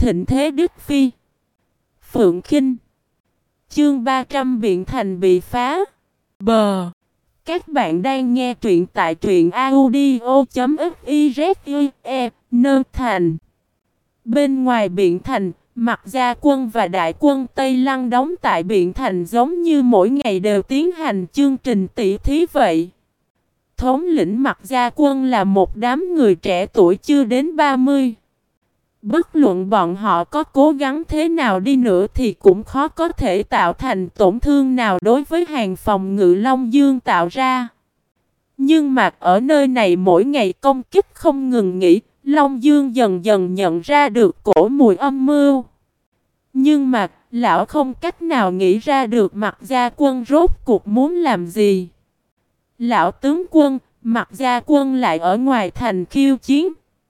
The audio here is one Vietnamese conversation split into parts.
thịnh thế Đức Phi. Phượng Khinh. Chương 300 Biện Thành bị phá. Bờ. Các bạn đang nghe truyện tại truyện audio.fize. Nơ Thành. Bên ngoài Biện Thành, Mặc Gia quân và đại quân Tây Lăng đóng tại Biện Thành giống như mỗi ngày đều tiến hành chương trình tỷ thí vậy. Thống lĩnh Mặc Gia quân là một đám người trẻ tuổi chưa đến 30. Bất luận bọn họ có cố gắng thế nào đi nữa thì cũng khó có thể tạo thành tổn thương nào đối với hàng phòng ngự Long Dương tạo ra. Nhưng mà ở nơi này mỗi ngày công kích không ngừng nghỉ, Long Dương dần dần nhận ra được cổ mùi âm mưu. Nhưng mà lão không cách nào nghĩ ra được Mặc Gia quân rốt cuộc muốn làm gì. Lão tướng quân, Mặc Gia quân lại ở ngoài thành khiêu chiến.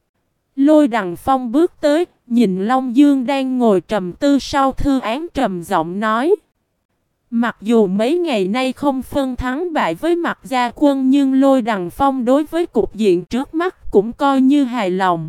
Lôi Đằng Phong bước tới, nhìn Long Dương đang ngồi trầm tư sau thư án trầm giọng nói. Mặc dù mấy ngày nay không phân thắng bại với Mặc Gia quân nhưng Lôi Đằng Phong đối với cục diện trước mắt cũng coi như hài lòng.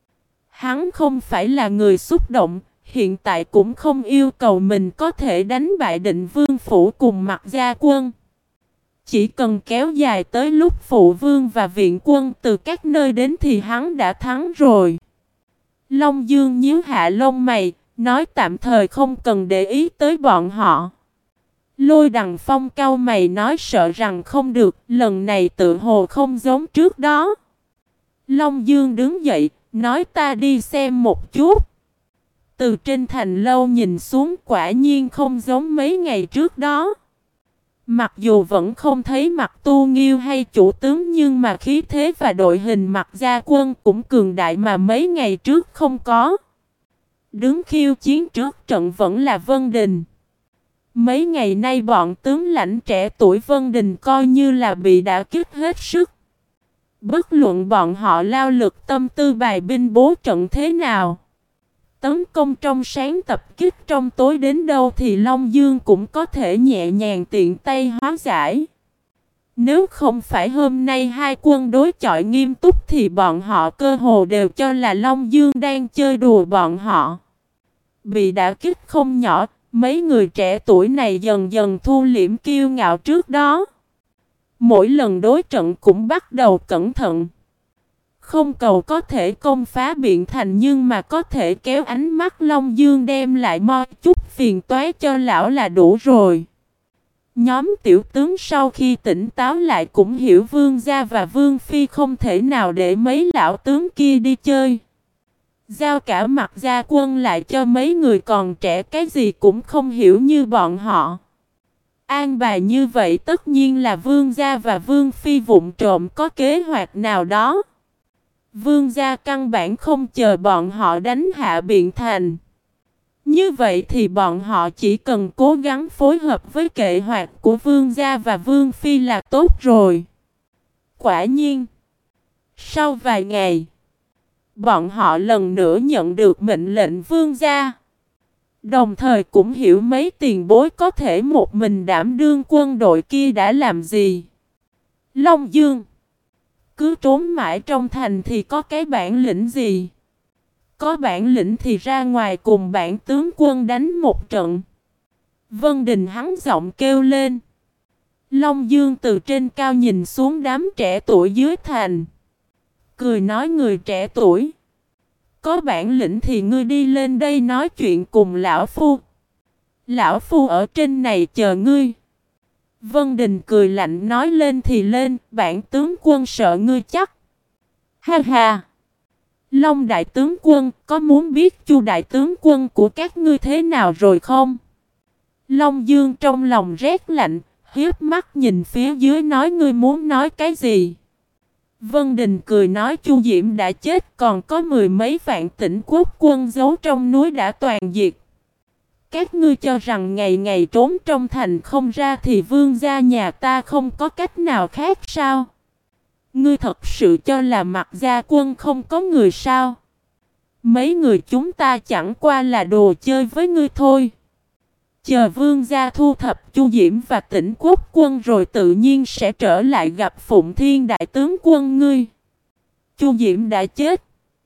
Hắn không phải là người xúc động, hiện tại cũng không yêu cầu mình có thể đánh bại Định Vương Phủ cùng Mặc Gia quân. Chỉ cần kéo dài tới lúc phụ vương và viện quân từ các nơi đến thì hắn đã thắng rồi. Long Dương nhíu hạ lông mày, nói tạm thời không cần để ý tới bọn họ. Lôi Đằng Phong cau mày nói sợ rằng không được, lần này tự hồ không giống trước đó. Long Dương đứng dậy, nói ta đi xem một chút. Từ trên thành lâu nhìn xuống quả nhiên không giống mấy ngày trước đó. Mặc dù vẫn không thấy Mặc Tu Nghiêu hay chủ tướng nhưng mà khí thế và đội hình Mặc Gia quân cũng cường đại mà mấy ngày trước không có. Đứng khiêu chiến trước trận vẫn là Vân Đình. Mấy ngày nay bọn tướng lãnh trẻ tuổi Vân Đình coi như là bị đả kích hết sức. Bất luận bọn họ lao lực tâm tư bài binh bố trận thế nào, tấn công trong sáng tập kích trong tối đến đâu thì Long Dương cũng có thể nhẹ nhàng tiện tay hóa giải. Nếu không phải hôm nay hai quân đối chọi nghiêm túc thì bọn họ cơ hồ đều cho là Long Dương đang chơi đùa bọn họ. Bị đả kích không nhỏ, mấy người trẻ tuổi này dần dần thu liễm kiêu ngạo trước đó. Mỗi lần đối trận cũng bắt đầu cẩn thận. Không cầu có thể công phá Biện Thành nhưng mà có thể kéo ánh mắt Long Dương đem lại mo chút phiền toái cho lão là đủ rồi. Nhóm tiểu tướng sau khi tỉnh táo lại cũng hiểu Vương gia và Vương Phi không thể nào để mấy lão tướng kia đi chơi. Giao cả Mặc Gia quân lại cho mấy người còn trẻ cái gì cũng không hiểu như bọn họ. An bài như vậy tất nhiên là Vương gia và Vương Phi vụng trộm có kế hoạch nào đó. Vương gia căn bản không chờ bọn họ đánh hạ Biện Thành. Như vậy thì bọn họ chỉ cần cố gắng phối hợp với kế hoạch của Vương gia và Vương Phi là tốt rồi. Quả nhiên, sau vài ngày, bọn họ lần nữa nhận được mệnh lệnh Vương gia. Đồng thời cũng hiểu mấy tiền bối có thể một mình đảm đương quân đội kia đã làm gì. Long Dương cứ trốn mãi trong thành thì có cái bản lĩnh gì? Có bản lĩnh thì ra ngoài cùng bản tướng quân đánh một trận. Vân Đình hắn giọng kêu lên. Long Dương từ trên cao nhìn xuống đám trẻ tuổi dưới thành. Cười nói người trẻ tuổi. Có bản lĩnh thì ngươi đi lên đây nói chuyện cùng lão phu. Lão phu ở trên này chờ ngươi. Vân Đình cười lạnh nói lên thì lên, bản tướng quân sợ ngươi chắc. Ha ha! Long đại tướng quân, có muốn biết Chu đại tướng quân của các ngươi thế nào rồi không? Long Dương trong lòng rét lạnh, hiếp mắt nhìn phía dưới nói ngươi muốn nói cái gì? Vân Đình cười nói Chu Diễm đã chết, còn có mười mấy vạn Tĩnh Quốc quân giấu trong núi đã toàn diệt. Các ngươi cho rằng ngày ngày trốn trong thành không ra thì vương gia nhà ta không có cách nào khác sao? Ngươi thật sự cho là Mặc Gia quân không có người sao? Mấy người chúng ta chẳng qua là đồ chơi với ngươi thôi. Chờ vương gia thu thập Chu Diễm và Tĩnh Quốc quân rồi tự nhiên sẽ trở lại gặp Phụng Thiên đại tướng quân ngươi. Chu Diễm đã chết.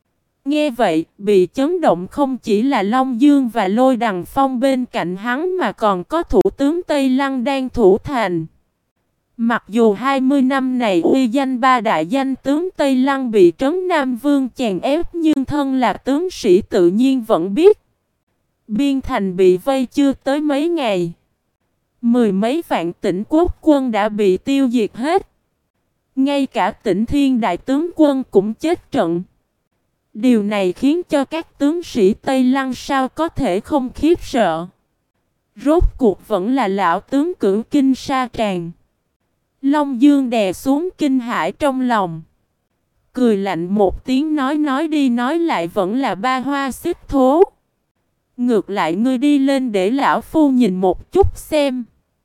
Nghe vậy, bị chấn động không chỉ là Long Dương và Lôi Đằng Phong bên cạnh hắn mà còn có thủ tướng Tây Lăng đang thủ thành. Mặc dù 20 năm này uy danh ba đại danh tướng Tây Lăng bị Trấn Nam Vương chèn ép nhưng thân là tướng sĩ tự nhiên vẫn biết. Biên thành bị vây chưa tới mấy ngày. Mười mấy vạn tỉnh quốc quân đã bị tiêu diệt hết. Ngay cả tỉnh Thiên đại tướng quân cũng chết trận. Điều này khiến cho các tướng sĩ Tây Lăng sao có thể không khiếp sợ. Rốt cuộc vẫn là lão tướng Cửu Kinh Sa Tràng. Long Dương đè xuống kinh hãi trong lòng. Cười lạnh một tiếng nói đi nói lại vẫn là ba hoa xích thố. Ngược lại ngươi đi lên để lão phu nhìn một chút xem.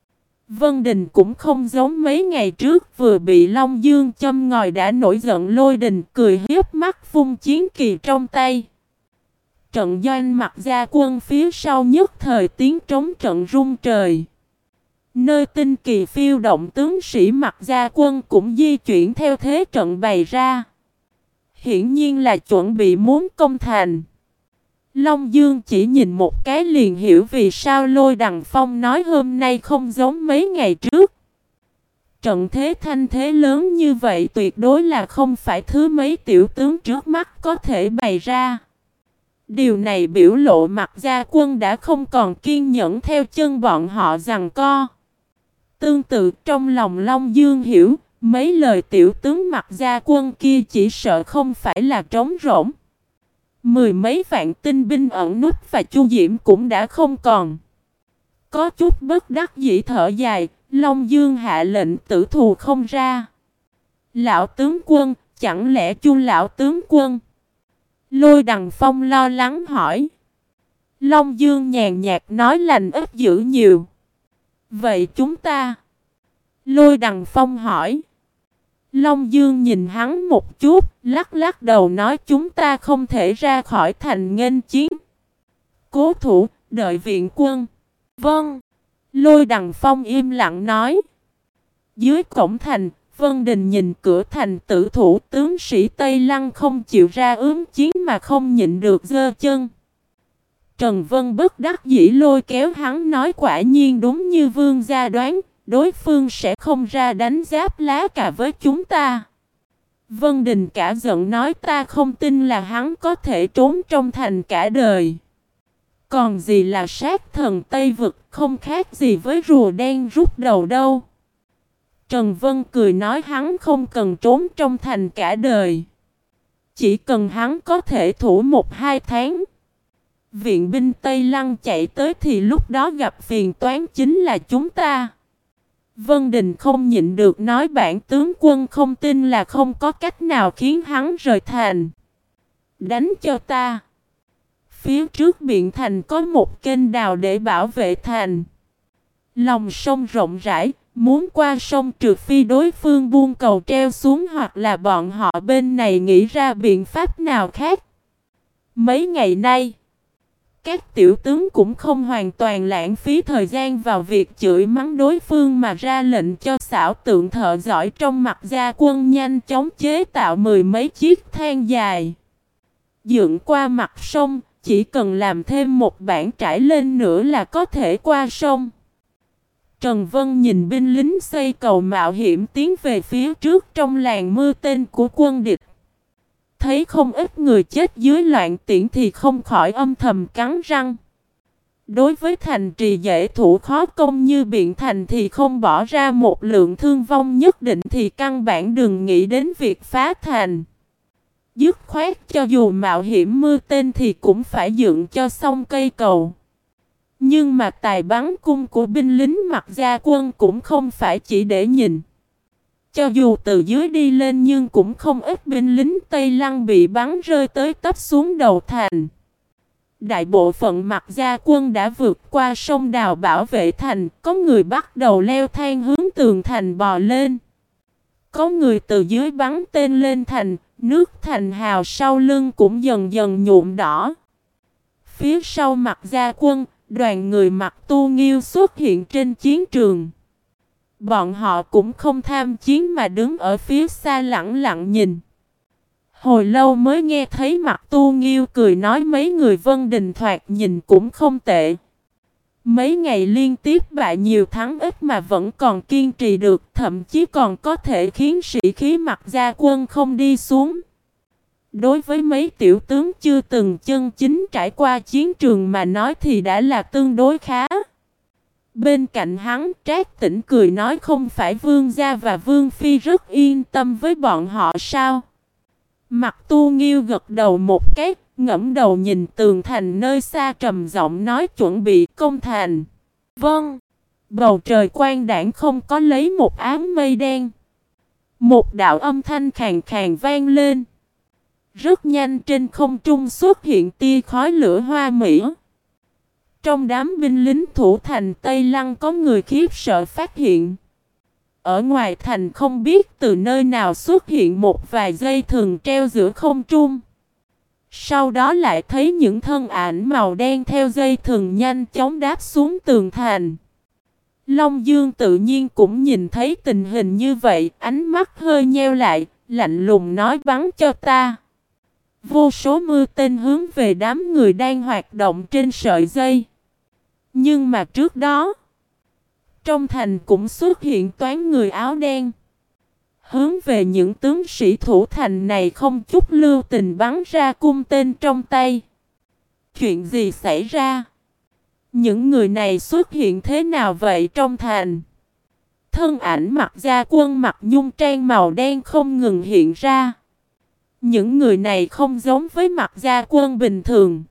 Vân Đình cũng không giống mấy ngày trước vừa bị Long Dương châm ngòi đã nổi giận. Lôi Đình cười hiếp mắt vung chiến kỳ trong tay. Trận doanh Mặc Gia quân phía sau nhất thời tiếng trống trận rung trời. Nơi tinh kỳ phiêu động tướng sĩ Mặc Gia quân cũng di chuyển theo thế trận bày ra. Hiển nhiên là chuẩn bị muốn công thành. Long Dương chỉ nhìn một cái liền hiểu vì sao Lôi Đằng Phong nói hôm nay không giống mấy ngày trước. Trận thế thanh thế lớn như vậy tuyệt đối là không phải thứ mấy tiểu tướng trước mắt có thể bày ra. Điều này biểu lộ Mặc Gia quân đã không còn kiên nhẫn theo chân bọn họ giằng co. Tương tự trong lòng Long Dương hiểu, mấy lời tiểu tướng Mặc Gia quân kia chỉ sợ không phải là trống rỗng. Mười mấy vạn tinh binh ẩn nút và Chu Diễm cũng đã không còn. Có chút bất đắc dĩ thở dài, Long Dương hạ lệnh tử thù không ra. Lão tướng quân, chẳng lẽ Chu lão tướng quân? Lôi Đằng Phong lo lắng hỏi. Long Dương nhàn nhạt nói lành ít dữ nhiều. Vậy chúng ta? Lôi Đằng Phong hỏi. Long Dương nhìn hắn một chút, lắc lắc đầu nói chúng ta không thể ra khỏi thành nghênh chiến. Cố thủ, đợi viện quân. Vâng. Lôi Đằng Phong im lặng nói. Dưới cổng thành, Vân Đình nhìn cửa thành tử thủ, tướng sĩ Tây Lăng không chịu ra ứng chiến mà không nhịn được giơ chân. Trần Vân bất đắc dĩ lôi kéo hắn nói quả nhiên đúng như vương gia đoán, đối phương sẽ không ra đánh giáp lá cà với chúng ta. Vân Đình cả giận nói ta không tin là hắn có thể trốn trong thành cả đời. Còn gì là sát thần Tây Vực, không khác gì với rùa đen rút đầu đâu. Trần Vân cười nói hắn không cần trốn trong thành cả đời. Chỉ cần hắn có thể thủ 1-2 tháng. Viện binh Tây Lăng chạy tới thì lúc đó gặp phiền toán chính là chúng ta. Vân Đình không nhịn được nói bản tướng quân không tin là không có cách nào khiến hắn rời thành. Đánh cho ta. Phía trước Biện Thành có một kênh đào để bảo vệ thành. Lòng sông rộng rãi, muốn qua sông trừ phi đối phương buông cầu treo xuống hoặc là bọn họ bên này nghĩ ra biện pháp nào khác. Mấy ngày nay, các tiểu tướng cũng không hoàn toàn lãng phí thời gian vào việc chửi mắng đối phương mà ra lệnh cho xảo tượng thợ giỏi trong Mặc Gia quân nhanh chóng chế tạo mười mấy chiếc thang dài. Dựng qua mặt sông, chỉ cần làm thêm một bản trải lên nữa là có thể qua sông. Trần Vân nhìn binh lính xây cầu mạo hiểm tiến về phía trước trong làn mưa tên của quân địch. Thấy không ít người chết dưới loạn tiễn thì không khỏi âm thầm cắn răng. Đối với thành trì dễ thủ khó công như Biện Thành thì không bỏ ra một lượng thương vong nhất định thì căn bản đừng nghĩ đến việc phá thành. Dứt khoát cho dù mạo hiểm mưa tên thì cũng phải dựng cho xong cây cầu. Nhưng mà tài bắn cung của binh lính Mặc Gia quân cũng không phải chỉ để nhìn. Cho dù từ dưới đi lên nhưng cũng không ít binh lính Tây Lăng bị bắn rơi tới tấp xuống đầu thành. Đại bộ phận Mặc Gia quân đã vượt qua sông đào bảo vệ thành, có người bắt đầu leo thang hướng tường thành bò lên. Có người từ dưới bắn tên lên thành, nước thành hào sau lưng cũng dần dần nhuộm đỏ. Phía sau Mặc Gia quân, đoàn người mặc tu nghiêu xuất hiện trên chiến trường. Bọn họ cũng không tham chiến mà đứng ở phía xa lặng lặng nhìn. Hồi lâu mới nghe thấy mặt Tu Nghiêu cười nói mấy người Vân Đình thoạt nhìn cũng không tệ. Mấy ngày liên tiếp bại nhiều thắng ít mà vẫn còn kiên trì được, thậm chí còn có thể khiến sĩ khí Mặc Gia quân không đi xuống. Đối với mấy tiểu tướng chưa từng chân chính trải qua chiến trường mà nói thì đã là tương đối khá. Bên cạnh hắn, Trác Tĩnh cười nói không phải Vương gia và Vương phi rất yên tâm với bọn họ sao? Mặt Tu Nghiêu gật đầu một cái, ngẫm đầu nhìn tường thành nơi xa trầm giọng nói chuẩn bị công thành. Vâng. Bầu trời quang đãng không có lấy một áng mây đen. Một đạo âm thanh khàn khàn vang lên. Rất nhanh trên không trung xuất hiện tia khói lửa hoa mỹ. Trong đám binh lính thủ thành Tây Lăng có người khiếp sợ phát hiện. Ở ngoài thành không biết từ nơi nào xuất hiện một vài dây thừng treo giữa không trung. Sau đó lại thấy những thân ảnh màu đen theo dây thừng nhanh chóng đáp xuống tường thành. Long Dương tự nhiên cũng nhìn thấy tình hình như vậy, ánh mắt hơi nheo lại, lạnh lùng nói bắn cho ta. Vô số mưa tên hướng về đám người đang hoạt động trên sợi dây. Nhưng mà trước đó, trong thành cũng xuất hiện toán người áo đen. Hướng về những tướng sĩ thủ thành này không chút lưu tình bắn ra cung tên trong tay. Chuyện gì xảy ra? Những người này xuất hiện thế nào vậy trong thành? Thân ảnh Mặc Gia quân mặc nhung trang màu đen không ngừng hiện ra. Những người này không giống với Mặc Gia quân bình thường.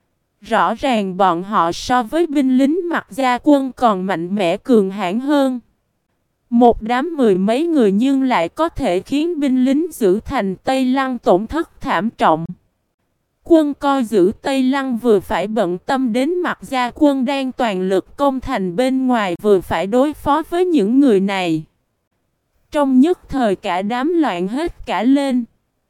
Rõ ràng bọn họ so với binh lính Mặc Gia quân còn mạnh mẽ cường hãn hơn. Một đám mười mấy người nhưng lại có thể khiến binh lính giữ thành Tây Lăng tổn thất thảm trọng. Quân coi giữ Tây Lăng vừa phải bận tâm đến Mặc Gia quân đang toàn lực công thành bên ngoài vừa phải đối phó với những người này. Trong nhất thời cả đám loạn hết cả lên.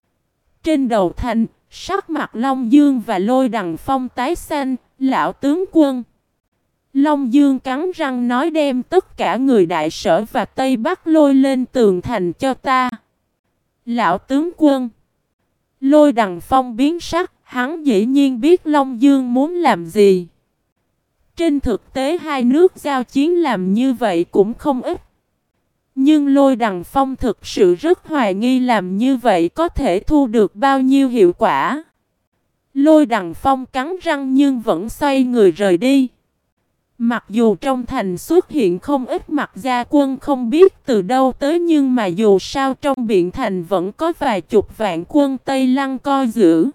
Trên đầu thành, sắc mặt Long Dương và Lôi Đằng Phong tái xanh, lão tướng quân. Long Dương cắn răng nói đem tất cả người Đại Sở và Tây Bắc lôi lên tường thành cho ta. Lão tướng quân. Lôi Đằng Phong biến sắc, hắn dĩ nhiên biết Long Dương muốn làm gì. Trên thực tế hai nước giao chiến làm như vậy cũng không ít. Nhưng Lôi Đằng Phong thực sự rất hoài nghi làm như vậy có thể thu được bao nhiêu hiệu quả. Lôi Đằng Phong cắn răng nhưng vẫn xoay người rời đi. Mặc dù trong thành xuất hiện không ít Mặc Gia quân không biết từ đâu tới nhưng mà dù sao trong biện thành vẫn có vài chục vạn quân Tây Lăng coi giữ.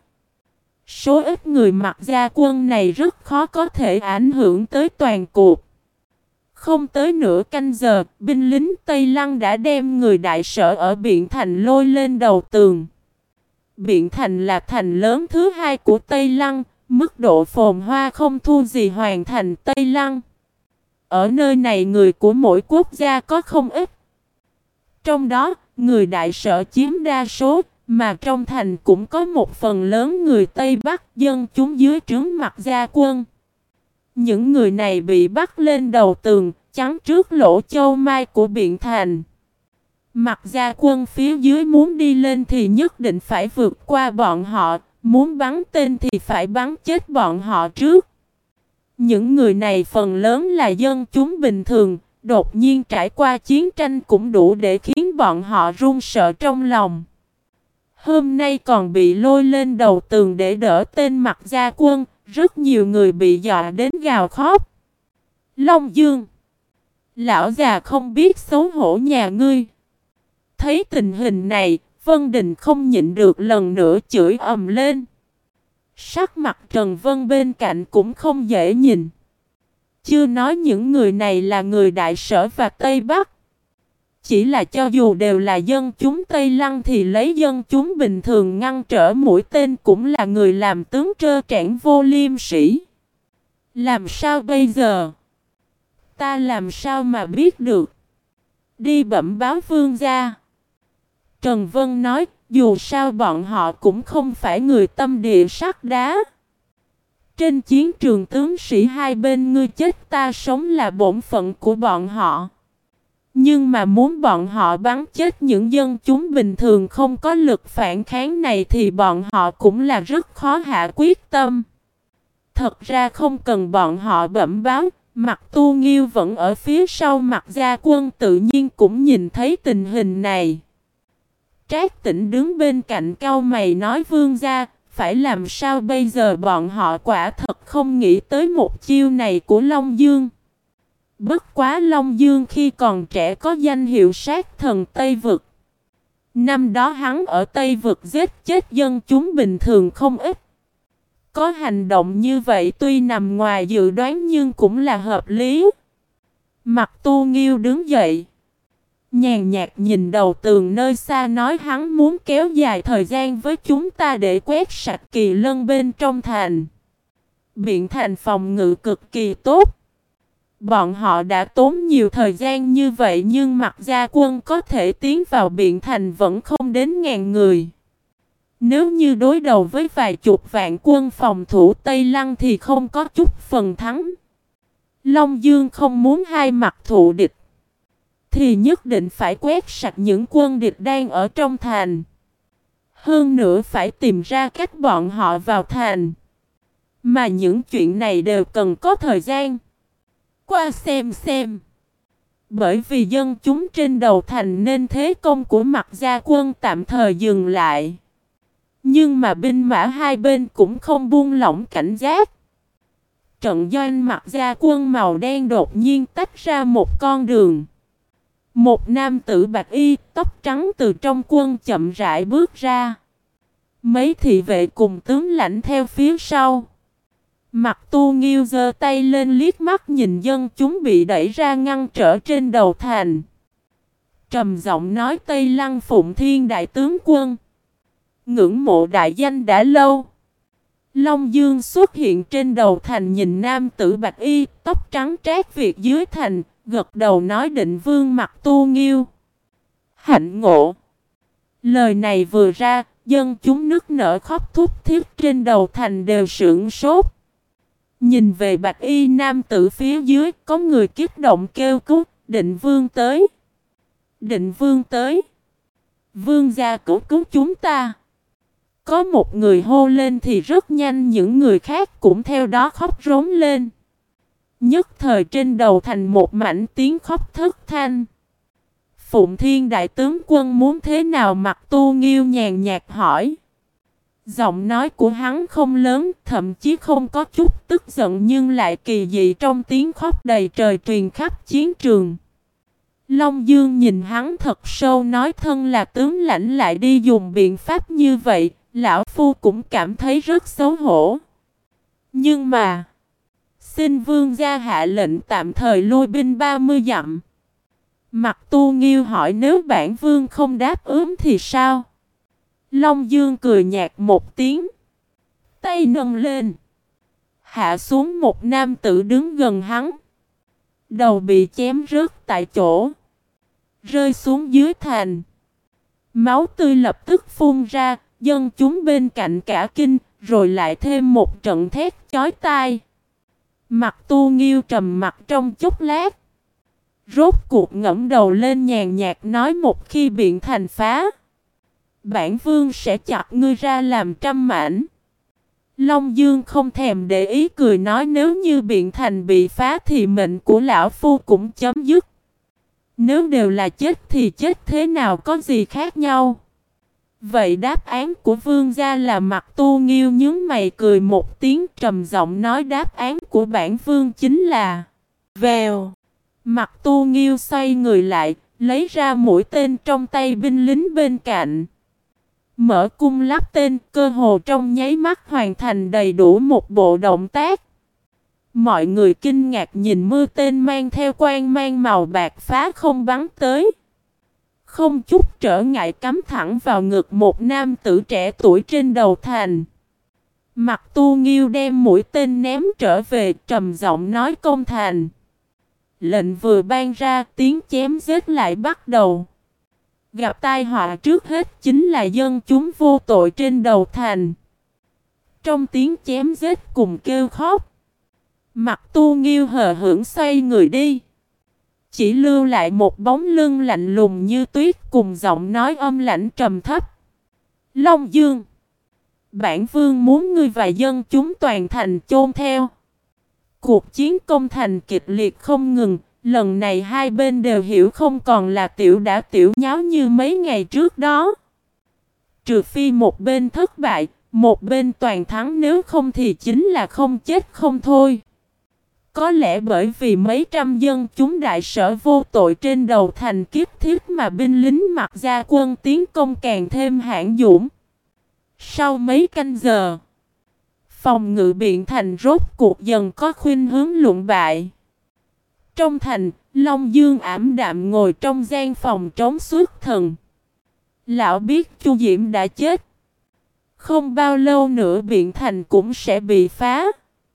Số ít người Mặc Gia quân này rất khó có thể ảnh hưởng tới toàn cuộc. Không tới nửa canh giờ, binh lính Tây Lăng đã đem người Đại Sở ở biện thành lôi lên đầu tường. Biện thành là thành lớn thứ hai của Tây Lăng. Mức độ phồn hoa không thua gì hoàn thành Tây Lăng. Ở nơi này người của mỗi quốc gia có không ít. Trong đó, người Đại Sở chiếm đa số, mà trong thành cũng có một phần lớn người Tây Bắc dân chúng dưới trướng Mặc Gia quân. Những người này bị bắt lên đầu tường, chắn trước lỗ châu mai của biện thành. Mặc Gia quân phía dưới muốn đi lên thì nhất định phải vượt qua bọn họ. Muốn bắn tên thì phải bắn chết bọn họ trước. Những người này phần lớn là dân chúng bình thường, đột nhiên trải qua chiến tranh cũng đủ để khiến bọn họ run sợ trong lòng. Hôm nay còn bị lôi lên đầu tường để đỡ tên Mặc Gia quân, rất nhiều người bị dọa đến gào khóc. Long Dương, lão già không biết xấu hổ nhà ngươi. Thấy tình hình này, Vân Đình không nhịn được lần nữa chửi ầm lên. Sắc mặt Trần Vân bên cạnh cũng không dễ nhìn. Chưa nói những người này là người Đại Sở và Tây Bắc. Chỉ là cho dù đều là dân chúng Tây Lăng thì lấy dân chúng bình thường ngăn trở mũi tên cũng là người làm tướng trơ trẽn vô liêm sỉ. Làm sao bây giờ? Ta làm sao mà biết được? Đi bẩm báo vương gia. Trần Vân nói, dù sao bọn họ cũng không phải người tâm địa sắt đá. Trên chiến trường tướng sĩ hai bên ngươi chết ta sống là bổn phận của bọn họ. Nhưng mà muốn bọn họ bắn chết những dân chúng bình thường không có lực phản kháng này thì bọn họ cũng là rất khó hạ quyết tâm. Thật ra không cần bọn họ bẩm báo, Mặt Tu Nghiêu vẫn ở phía sau Mặt Gia Quân tự nhiên cũng nhìn thấy tình hình này. Trác Tĩnh đứng bên cạnh cau mày nói vương gia, phải làm sao bây giờ, bọn họ quả thật không nghĩ tới một chiêu này của Long Dương. Bất quá Long Dương khi còn trẻ có danh hiệu sát thần Tây Vực. Năm đó hắn ở Tây Vực giết chết dân chúng bình thường không ít. Có hành động như vậy tuy nằm ngoài dự đoán nhưng cũng là hợp lý. Mặt Tu Nghiêu đứng dậy, nhàn nhạt nhìn đầu tường nơi xa nói hắn muốn kéo dài thời gian với chúng ta để quét sạch kỳ lân bên trong thành. Biện thành phòng ngự cực kỳ tốt. Bọn họ đã tốn nhiều thời gian như vậy nhưng Mặt Gia Quân có thể tiến vào Biện thành vẫn không đến 1000 người. Nếu như đối đầu với vài chục vạn quân phòng thủ Tây Lăng thì không có chút phần thắng. Long Dương không muốn hai mặt thụ địch, thì nhất định phải quét sạch những quân địch đang ở trong thành. Hơn nữa phải tìm ra cách bọn họ vào thành. Mà những chuyện này đều cần có thời gian. Qua xem. Bởi vì dân chúng trên đầu thành nên thế công của Mặt Gia Quân tạm thời dừng lại. Nhưng mà binh mã hai bên cũng không buông lỏng cảnh giác. Trận doanh Mặt Gia Quân màu đen đột nhiên tách ra một con đường. Một nam tử bạch y, tóc trắng từ trong quân chậm rãi bước ra. Mấy thị vệ cùng tướng lãnh theo phía sau. Mặt Tu Nghiêu giơ tay lên liếc mắt nhìn dân chúng bị đẩy ra ngăn trở trên đầu thành. Trầm giọng nói Tây Lăng Phụng Thiên đại tướng quân. Ngưỡng mộ đại danh đã lâu. Long Dương xuất hiện trên đầu thành nhìn nam tử bạch y, tóc trắng trát Việt dưới thành, gật đầu nói Định Vương Mặt Tu Nghiêu. Hạnh ngộ. Lời này vừa ra, dân chúng nức nở khóc thút thít trên đầu thành đều sửng sốt. Nhìn về bạch y nam tử phía dưới, có người kích động kêu cứu, Định Vương tới. Định Vương tới. Vương gia cứu cứu chúng ta. Có một người hô lên thì rất nhanh những người khác cũng theo đó khóc rống lên. Nhất thời trên đầu thành một mảnh tiếng khóc thất thanh. Phụng Thiên đại tướng quân muốn thế nào? Mặt Tu Nghiêu nhàn nhạt hỏi. Giọng nói của hắn không lớn, thậm chí không có chút tức giận nhưng lại kỳ dị trong tiếng khóc đầy trời truyền khắp chiến trường. Long Dương nhìn hắn thật sâu nói thân là tướng lãnh lại đi dùng biện pháp như vậy, lão phu cũng cảm thấy rất xấu hổ. Nhưng mà, xin vương gia hạ lệnh tạm thời lui binh 30 dặm. Mặt Tu Nghiêu hỏi nếu bản vương không đáp ứng thì sao? Long Dương cười nhạt một tiếng. Tay nâng lên. Hạ xuống một nam tử đứng gần hắn. Đầu bị chém rớt tại chỗ. Rơi xuống dưới thành. Máu tươi lập tức phun ra. Dân chúng bên cạnh cả kinh. Rồi lại thêm một trận thét chói tai. Mặt Tu Nghiêu trầm mặt trong chốc lát. Rốt cuộc ngẩng đầu lên nhàn nhạt nói một khi Biện thành phá, bản vương sẽ chặt ngươi ra làm trăm mảnh. Long Dương không thèm để ý cười nói nếu như Biện thành bị phá thì mệnh của lão phu cũng chấm dứt. Nếu đều là chết thì chết thế nào có gì khác nhau. Vậy đáp án của vương gia là? Mặt Tu Nghiêu nhướng mày cười một tiếng trầm giọng nói đáp án của bản vương chính là vèo. Mặt Tu Nghiêu xoay người lại, lấy ra mũi tên trong tay binh lính bên cạnh. Mở cung lắp tên, cơ hồ trong nháy mắt hoàn thành đầy đủ một bộ động tác. Mọi người kinh ngạc nhìn mưa tên mang theo quang mang màu bạc phá không bắn tới. Không chút trở ngại cắm thẳng vào ngực một nam tử trẻ tuổi trên đầu thành. Mặt Tu Nghiêu đem mũi tên ném trở về trầm giọng nói công thành. Lệnh vừa ban ra tiếng chém giết lại bắt đầu. Gặp tai họa trước hết chính là dân chúng vô tội trên đầu thành. Trong tiếng chém giết cùng kêu khóc. Mặt Tu Nghiêu hờ hững xoay người đi. chỉ lưu lại một bóng lưng lạnh lùng như tuyết cùng giọng nói âm lãnh trầm thấp. Long Dương, bản vương muốn ngươi và dân chúng toàn thành chôn theo. Cuộc chiến công thành kịch liệt không ngừng, lần này hai bên đều hiểu không còn là tiểu đả tiểu nháo như mấy ngày trước đó. Trừ phi một bên thất bại, một bên toàn thắng, nếu không thì chính là không chết không thôi. Có lẽ bởi vì mấy trăm dân chúng đại sở vô tội trên đầu thành kiếp thiết mà binh lính Mặc Gia quân tiến công càng thêm hãn dũng. Sau mấy canh giờ, phòng ngự biện thành rốt cuộc dần có khuynh hướng lụn bại. Trong thành, Long Dương ảm đạm ngồi trong gian phòng trống xuất thần. Lão biết Chu Diễm đã chết. Không bao lâu nữa biện thành cũng sẽ bị phá.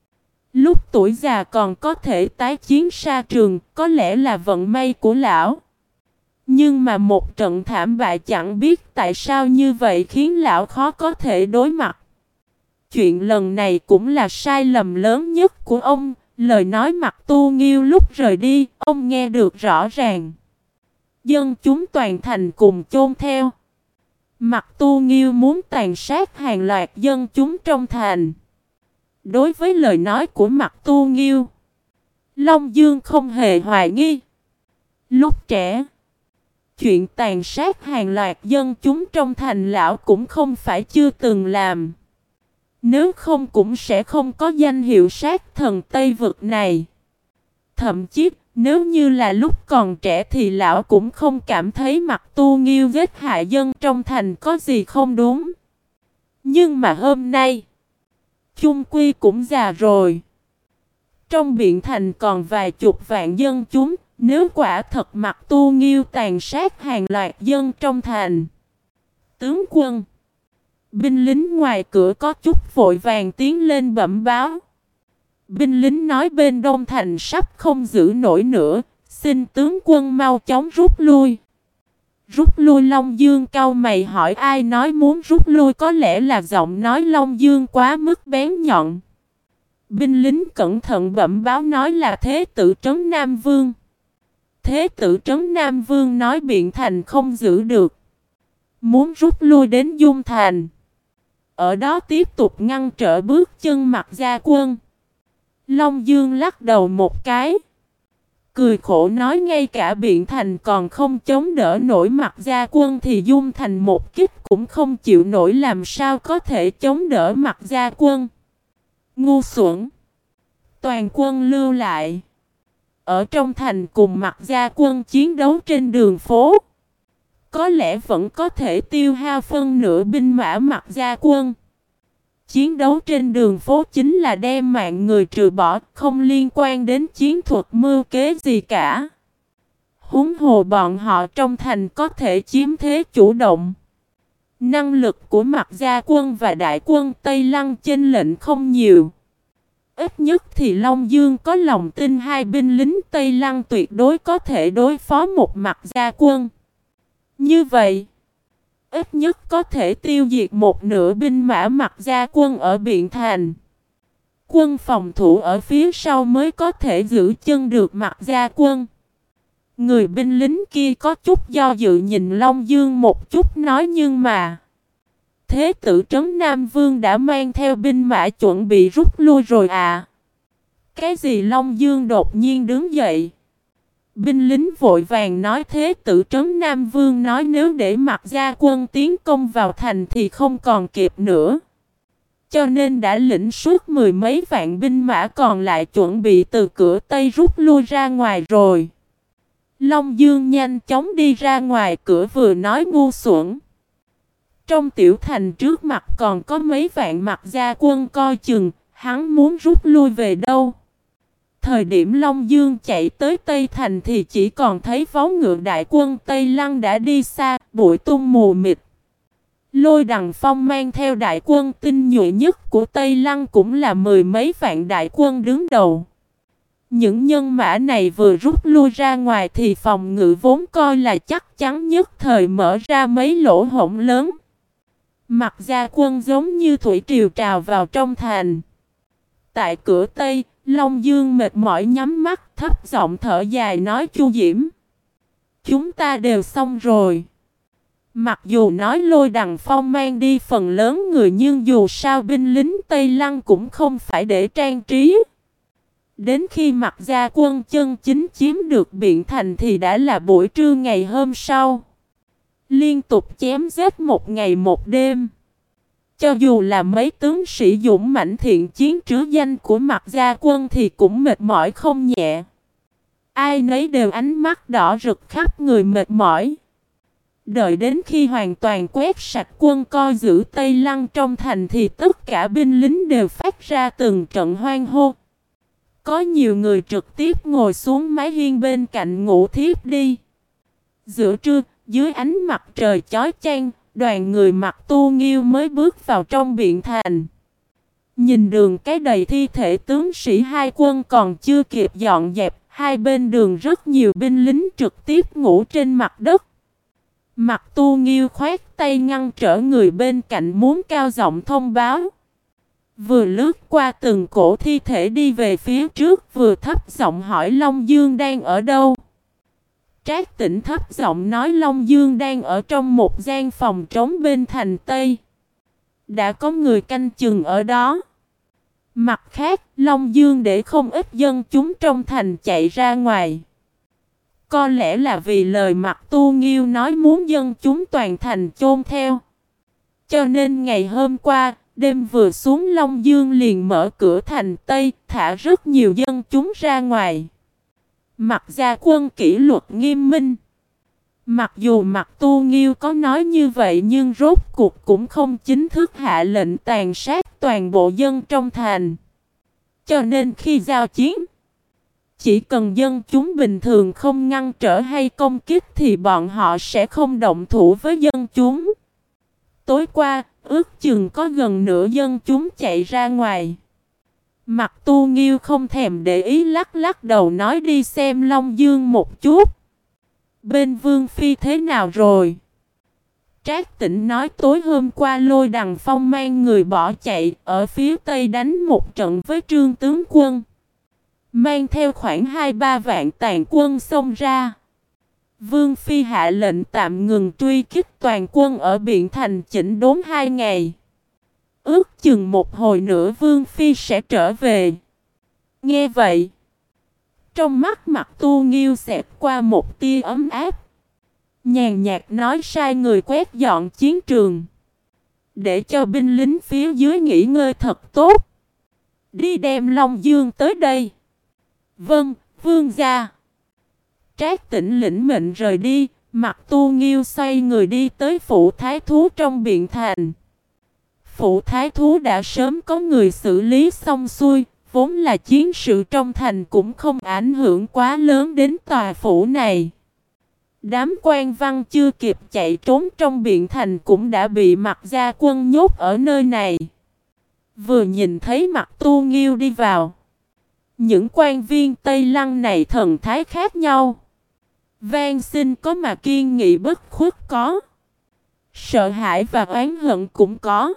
Lúc tuổi già còn có thể tái chiến sa trường, có lẽ là vận may của lão. Nhưng mà một trận thảm bại chẳng biết tại sao như vậy khiến lão khó có thể đối mặt. Chuyện lần này cũng là sai lầm lớn nhất của ông. Lời nói Mặc Tu Nghiêu lúc rời đi, ông nghe được rõ ràng. Dân chúng toàn thành cùng chôn theo. Mặc Tu Nghiêu muốn tàn sát hàng loạt dân chúng trong thành. Đối với lời nói của Mặc Tu Nghiêu, Long Dương không hề hoài nghi. Lúc trẻ, chuyện tàn sát hàng loạt dân chúng trong thành lão cũng không phải chưa từng làm. Nếu không cũng sẽ không có danh hiệu sát thần Tây Vực này. Thậm chí, nếu như là lúc còn trẻ thì lão cũng không cảm thấy Mặc Tu Nghiêu giết hại dân trong thành có gì không đúng. Nhưng mà hôm nay, chung quy cũng già rồi. Trong biện thành còn vài chục vạn dân chúng, nếu quả thật Mặc Tu Nghiêu tàn sát hàng loạt dân trong thành. Tướng quân, binh lính ngoài cửa có chút vội vàng tiến lên bẩm báo. Binh lính nói bên đông thành sắp không giữ nổi nữa, xin tướng quân mau chóng rút lui. Rút lui? Long Dương cau mày hỏi. Ai nói muốn rút lui? Có lẽ là giọng nói Long Dương quá mức bén nhọn. Binh lính cẩn thận bẩm báo nói là Thế tử Trấn Nam Vương. Thế tử Trấn Nam Vương nói biện thành không giữ được, muốn rút lui đến Dung Thành, ở đó tiếp tục ngăn trở bước chân Mặc Gia quân. Long Dương lắc đầu một cái, cười khổ nói ngay cả biện thành còn không chống đỡ nổi Mặc Gia quân thì Dung Thành một kích cũng không chịu nổi, làm sao có thể chống đỡ Mặc Gia quân. Ngu xuẩn! Toàn quân lưu lại, ở trong thành cùng Mặc Gia quân chiến đấu trên đường phố, có lẽ vẫn có thể tiêu hao phân nửa binh mã Mặc Gia quân. Chiến đấu trên đường phố chính là đem mạng người trừ bỏ, không liên quan đến chiến thuật mưu kế gì cả. Huống hồ bọn họ trong thành có thể chiếm thế chủ động. Năng lực của Mặc Gia quân và đại quân Tây Lăng chênh lệch không nhiều. Ít nhất thì Long Dương có lòng tin hai binh lính Tây Lăng tuyệt đối có thể đối phó một Mặc Gia quân. Như vậy, ít nhất có thể tiêu diệt một nửa binh mã Mặc Gia quân ở biện thành. Quân phòng thủ ở phía sau mới có thể giữ chân được Mặc Gia quân. Người binh lính kia có chút do dự nhìn Long Dương một chút nói, nhưng mà Thế tử Trấn Nam Vương đã mang theo binh mã chuẩn bị rút lui rồi à? Cái gì? Long Dương đột nhiên đứng dậy. Binh lính vội vàng nói Thế tử Trấn Nam Vương nói nếu để Mặc Gia quân tiến công vào thành thì không còn kịp nữa. Cho nên đã lĩnh suốt mười mấy vạn binh mã còn lại chuẩn bị từ cửa Tây rút lui ra ngoài rồi. Long Dương nhanh chóng đi ra ngoài cửa vừa nói ngu xuẩn. Trong tiểu thành trước mặt còn có mấy vạn Mặc Gia quân coi chừng, hắn muốn rút lui về đâu? Thời điểm Long Dương chạy tới Tây Thành thì chỉ còn thấy vó ngựa đại quân Tây Lăng đã đi xa, bụi tung mù mịt. Lôi Đằng Phong mang theo đại quân tinh nhuệ nhất của Tây Lăng cũng là mười mấy vạn đại quân đứng đầu. Những nhân mã này vừa rút lui ra ngoài thì phòng ngự vốn coi là chắc chắn nhất thời mở ra mấy lỗ hổng lớn. Mặc Gia quân giống như thủy triều trào vào trong thành. Tại cửa Tây, Long Dương mệt mỏi nhắm mắt, thấp giọng thở dài nói: Chu Diễm, chúng ta đều xong rồi. Mặc dù nói Lôi Đằng Phong mang đi phần lớn người, nhưng dù sao binh lính Tây Lăng cũng không phải để trang trí. Đến khi Mặc Gia quân chân chính chiếm được Biện Thành thì đã là buổi trưa ngày hôm sau. Liên tục chém giết một ngày một đêm. Cho dù là mấy tướng sĩ dũng mãnh thiện chiến trứ danh của Mặc Gia quân thì cũng mệt mỏi không nhẹ. Ai nấy đều ánh mắt đỏ rực khắp người mệt mỏi. Đợi đến khi hoàn toàn quét sạch quân coi giữ Tây Lăng trong thành thì tất cả binh lính đều phát ra từng trận hoan hô. Có nhiều người trực tiếp ngồi xuống mái hiên bên cạnh ngủ thiếp đi. Giữa trưa, dưới ánh mặt trời chói chang, đoàn người mặc tu nghiêu mới bước vào trong Biện Thành. Nhìn đường cái đầy thi thể tướng sĩ hai quân còn chưa kịp dọn dẹp, hai bên đường rất nhiều binh lính trực tiếp ngủ trên mặt đất. Mặc tu nghiêu khoát tay ngăn trở người bên cạnh muốn cao giọng thông báo. Vừa lướt qua từng cổ thi thể đi về phía trước, vừa thấp giọng hỏi Long Dương đang ở đâu. Trác Tĩnh thấp giọng nói Long Dương đang ở trong một gian phòng trống bên thành Tây. Đã có người canh chừng ở đó. Mặt khác, Long Dương để không ít dân chúng trong thành chạy ra ngoài. Có lẽ là vì lời Mặc Tu Nghiêu nói muốn dân chúng toàn thành chôn theo. Cho nên ngày hôm qua, đêm vừa xuống Long Dương liền mở cửa thành Tây, thả rất nhiều dân chúng ra ngoài. Mặc Gia quân kỷ luật nghiêm minh. Mặc dù Mặc Tu Nghiêu có nói như vậy nhưng rốt cuộc cũng không chính thức hạ lệnh tàn sát toàn bộ dân trong thành. Cho nên khi giao chiến, chỉ cần dân chúng bình thường không ngăn trở hay công kích thì bọn họ sẽ không động thủ với dân chúng. Tối qua, ước chừng có gần nửa dân chúng chạy ra ngoài. Mặc Tu Nghiêu không thèm để ý lắc lắc đầu nói đi xem Long Dương một chút. Bên Vương Phi thế nào rồi? Trác Tĩnh nói tối hôm qua Lôi Đằng Phong mang người bỏ chạy ở phía Tây đánh một trận với Trương tướng quân. Mang theo khoảng 2-3 vạn tàn quân xông ra. Vương Phi hạ lệnh tạm ngừng truy kích toàn quân ở Biện Thành chỉnh đốn 2 ngày. Ước chừng một hồi nữa Vương Phi sẽ trở về. Nghe vậy, trong mắt Mặc Tu Nghiêu xẹt qua một tia ấm áp. Nhàn nhạt nói sai người quét dọn chiến trường. Để cho binh lính phía dưới nghỉ ngơi thật tốt. Đi đem Long Dương tới đây. Vâng, vương gia. Trác Tĩnh lĩnh mệnh rời đi. Mặc Tu Nghiêu xoay người đi tới phủ thái thú trong Biện Thành. Phủ thái thú đã sớm có người xử lý xong xuôi. Vốn là chiến sự trong thành cũng không ảnh hưởng quá lớn đến tòa phủ này. Đám quan văn chưa kịp chạy trốn trong Biện Thành cũng đã bị Mặc Gia quân nhốt ở nơi này. Vừa nhìn thấy Mặc Tu Nghiêu đi vào, những quan viên Tây Lăng này thần thái khác nhau. Van xin có mà kiên nghị bất khuất có. Sợ hãi và oán hận cũng có.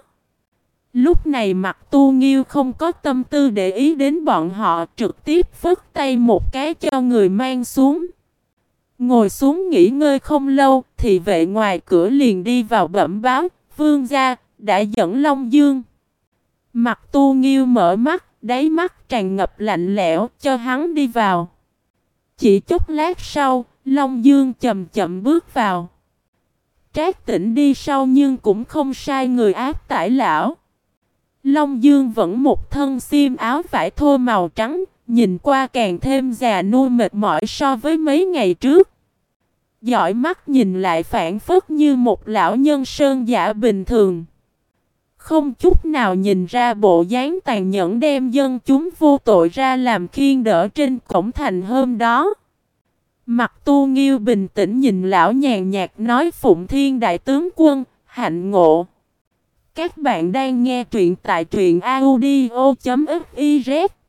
Lúc này Mặc Tu Nghiêu không có tâm tư để ý đến bọn họ, trực tiếp phất tay một cái cho người mang xuống. Ngồi xuống nghỉ ngơi không lâu thì vệ ngoài cửa liền đi vào bẩm báo, vương gia đã dẫn Long Dương. Mặc Tu Nghiêu mở mắt, đáy mắt tràn ngập lạnh lẽo, cho hắn đi vào. Chỉ chút lát sau, Long Dương chậm chậm bước vào. Trác Tĩnh đi sau nhưng cũng không sai người áp tải lão. Long Dương vẫn một thân xiêm áo vải thô màu trắng, nhìn qua càng thêm già nua mệt mỏi so với mấy ngày trước. Dõi mắt nhìn lại phảng phất như một lão nhân sơn giả bình thường. Không chút nào nhìn ra bộ dáng tàn nhẫn đem dân chúng vô tội ra làm khiên đỡ trên cổng thành hôm đó. Mặc Tu Nghiêu bình tĩnh nhìn lão nhàn nhạt nói Phụng Thiên đại tướng quân, hạnh ngộ. Các bạn đang nghe truyện tại truyện audio.fiz